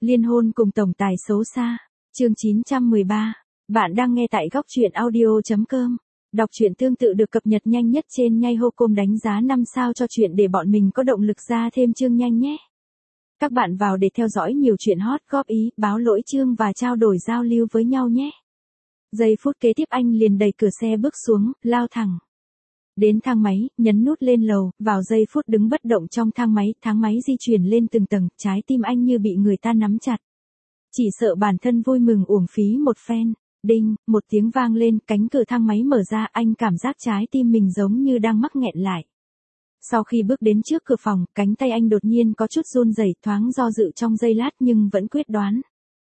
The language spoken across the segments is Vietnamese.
Liên hôn cùng tổng tài xấu xa. Chương 913. Bạn đang nghe tại góc truyện audio.com. Đọc truyện tương tự được cập nhật nhanh nhất trên Nhaihocom, đánh giá 5 sao cho truyện để bọn mình có động lực ra thêm chương nhanh nhé. Các bạn vào để theo dõi nhiều chuyện hot, góp ý, báo lỗi chương và trao đổi giao lưu với nhau nhé. Giây phút kế tiếp anh liền đẩy cửa xe bước xuống, lao thẳng đến thang máy, nhấn nút lên lầu, vào giây phút đứng bất động trong thang máy di chuyển lên từng tầng, trái tim anh như bị người ta nắm chặt. Chỉ sợ bản thân vui mừng uổng phí một phen. Đinh, một tiếng vang lên, cánh cửa thang máy mở ra, anh cảm giác trái tim mình giống như đang mắc nghẹn lại. Sau khi bước đến trước cửa phòng, cánh tay anh đột nhiên có chút run rẩy, thoáng do dự trong giây lát nhưng vẫn quyết đoán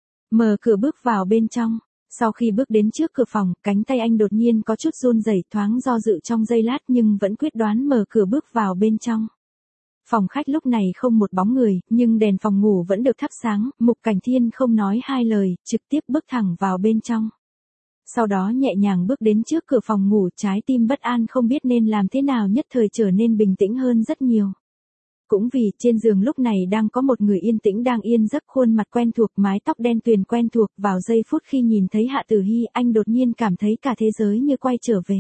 mở cửa bước vào bên trong. Sau khi bước đến trước cửa phòng, cánh tay anh đột nhiên có chút run rẩy, thoáng do dự trong giây lát nhưng vẫn quyết đoán mở cửa bước vào bên trong. Phòng khách lúc này không một bóng người, nhưng đèn phòng ngủ vẫn được thắp sáng, Mục Cảnh Thiên không nói hai lời, trực tiếp bước thẳng vào bên trong. Sau đó nhẹ nhàng bước đến trước cửa phòng ngủ, trái tim bất an không biết nên làm thế nào nhất thời trở nên bình tĩnh hơn rất nhiều. Cũng vì trên giường lúc này đang có một người yên tĩnh đang yên giấc, khuôn mặt quen thuộc, mái tóc đen tuyền quen thuộc, vào giây phút khi nhìn thấy Hạ Tử Hy, anh đột nhiên cảm thấy cả thế giới như quay trở về.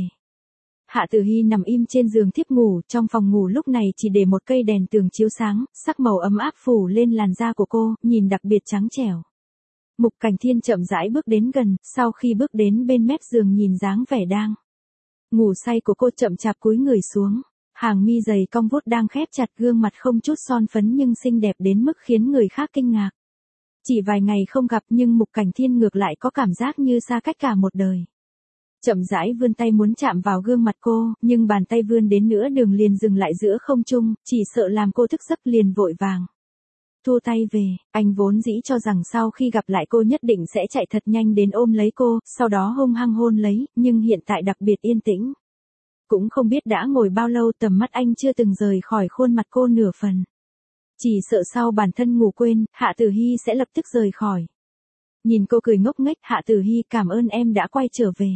Hạ Tử Hy nằm im trên giường thiếp ngủ, trong phòng ngủ lúc này chỉ để một cây đèn tường chiếu sáng, sắc màu ấm áp phủ lên làn da của cô, nhìn đặc biệt trắng trẻo. Mục Cảnh Thiên chậm rãi bước đến gần, sau khi bước đến bên mép giường nhìn dáng vẻ đang ngủ say của cô, chậm chạp cúi người xuống. Hàng mi dày cong vuốt đang khép chặt, gương mặt không chút son phấn nhưng xinh đẹp đến mức khiến người khác kinh ngạc. Chỉ vài ngày không gặp nhưng Mục Cảnh Thiên ngược lại có cảm giác như xa cách cả một đời. Chậm rãi vươn tay muốn chạm vào gương mặt cô, nhưng bàn tay vươn đến nửa đường liền dừng lại giữa không trung, chỉ sợ làm cô thức giấc liền vội vàng thua tay về. Anh vốn dĩ cho rằng sau khi gặp lại cô nhất định sẽ chạy thật nhanh đến ôm lấy cô, sau đó hung hăng hôn lấy, nhưng hiện tại đặc biệt yên tĩnh. Cũng không biết đã ngồi bao lâu, tầm mắt anh chưa từng rời khỏi khuôn mặt cô nửa phần. Chỉ sợ sau bản thân ngủ quên, Hạ Tử Hy sẽ lập tức rời khỏi. Nhìn cô cười ngốc nghếch, Hạ Tử Hy, cảm ơn em đã quay trở về.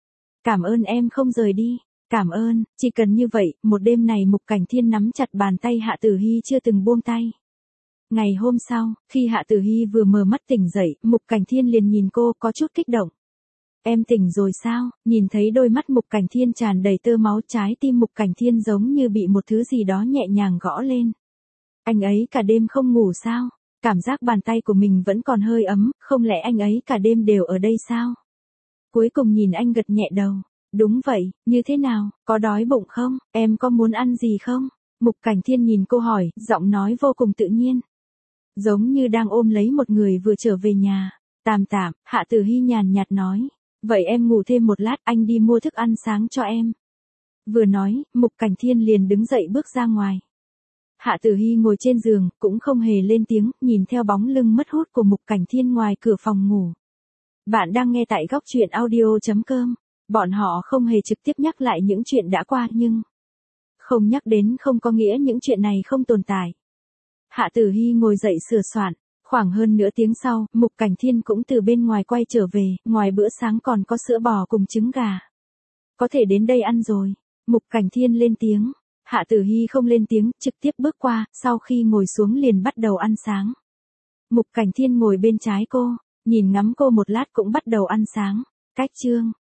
Cảm ơn em không rời đi. Cảm ơn, chỉ cần như vậy. Một đêm này Mục Cảnh Thiên nắm chặt bàn tay Hạ Tử Hy chưa từng buông tay. Ngày hôm sau, khi Hạ Tử Hy vừa mở mắt tỉnh dậy, Mục Cảnh Thiên liền nhìn cô có chút kích động. Em tỉnh rồi sao? Nhìn thấy đôi mắt Mục Cảnh Thiên tràn đầy tơ máu, trái tim Mục Cảnh Thiên giống như bị một thứ gì đó nhẹ nhàng gõ lên. Anh ấy cả đêm không ngủ sao? Cảm giác bàn tay của mình vẫn còn hơi ấm, không lẽ anh ấy cả đêm đều ở đây sao? Cuối cùng nhìn anh gật nhẹ đầu. Đúng vậy, như thế nào, có đói bụng không? Em có muốn ăn gì không? Mục Cảnh Thiên nhìn cô hỏi, giọng nói vô cùng tự nhiên. Giống như đang ôm lấy một người vừa trở về nhà. Tạm, Hạ Tử Hy nhàn nhạt nói. Vậy em ngủ thêm một lát, anh đi mua thức ăn sáng cho em. Vừa nói, Mục Cảnh Thiên liền đứng dậy bước ra ngoài. Hạ Tử Hy ngồi trên giường, cũng không hề lên tiếng, nhìn theo bóng lưng mất hút của Mục Cảnh Thiên ngoài cửa phòng ngủ. Bạn đang nghe tại góc truyện audio.com. Bọn họ không hề trực tiếp nhắc lại những chuyện đã qua, nhưng không nhắc đến không có nghĩa những chuyện này không tồn tại. Hạ Tử Hy ngồi dậy sửa soạn. Khoảng hơn nửa tiếng sau, Mục Cảnh Thiên cũng từ bên ngoài quay trở về, ngoài bữa sáng còn có sữa bò cùng trứng gà. Có thể đến đây ăn rồi. Mục Cảnh Thiên lên tiếng. Hạ Tử Hy không lên tiếng, trực tiếp bước qua, sau khi ngồi xuống liền bắt đầu ăn sáng. Mục Cảnh Thiên ngồi bên trái cô, nhìn ngắm cô một lát cũng bắt đầu ăn sáng. Cách chương